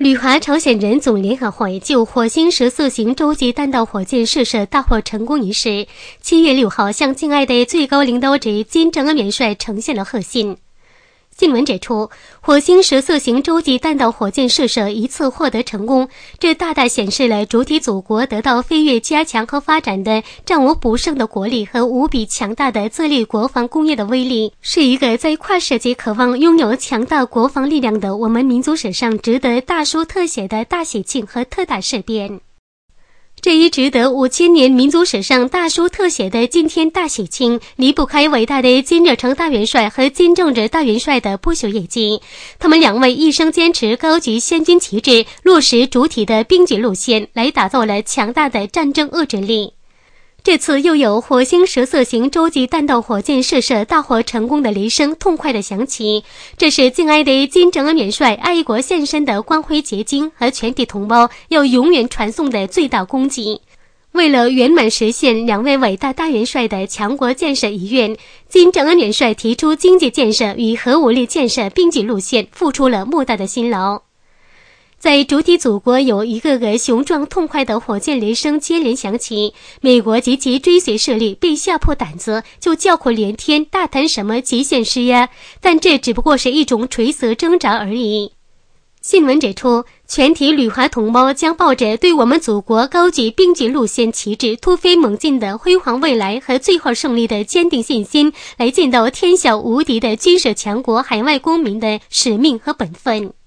旅华朝鲜人总联合会就火星14型洲际弹道火箭试射大获成功一事，7月6号向敬爱的最高领导者金正恩元帅呈现了贺信。新闻指出，火星14型洲际弹道火箭试射一次获得成功，这大大显示了主体祖国得到飞跃加强和发展的战无不胜的国力和无比强大的自立国防工业的威力，是一个在跨世纪渴望拥有强大国防力量的我们民族史上值得大书特写的大喜庆和特大事变。这一值得5000年民族史上大书特写的今天大喜庆，离不开伟大的金日成大元帅和金正日大元帅的不朽业绩。他们两位一生坚持高举先军旗帜，落实主体的兵举路线，来打造了强大的战争遏制力。这次又有火星14型洲际弹道火箭试射大获成功的雷声痛快地响起，这是敬爱的金正恩元帅爱国献身的光辉结晶和全体同胞要永远传颂的最大功绩。为了圆满实现两位伟大大元帅的强国建设遗愿，金正恩元帅提出经济建设与核武力建设并举路线，付出了莫大的辛劳。在主体祖国有一个个雄壮痛快的火箭雷声接连响起，美国及其追随势力被吓破胆子，就叫苦连天，大谈什么极限施压，但这只不过是一种垂死挣扎而已。新闻指出，全体旅华同胞将抱着对我们祖国高举并举路线旗帜突飞猛进的辉煌未来和最后胜利的坚定信心，来尽到天下无敌的军事强国海外公民的使命和本分。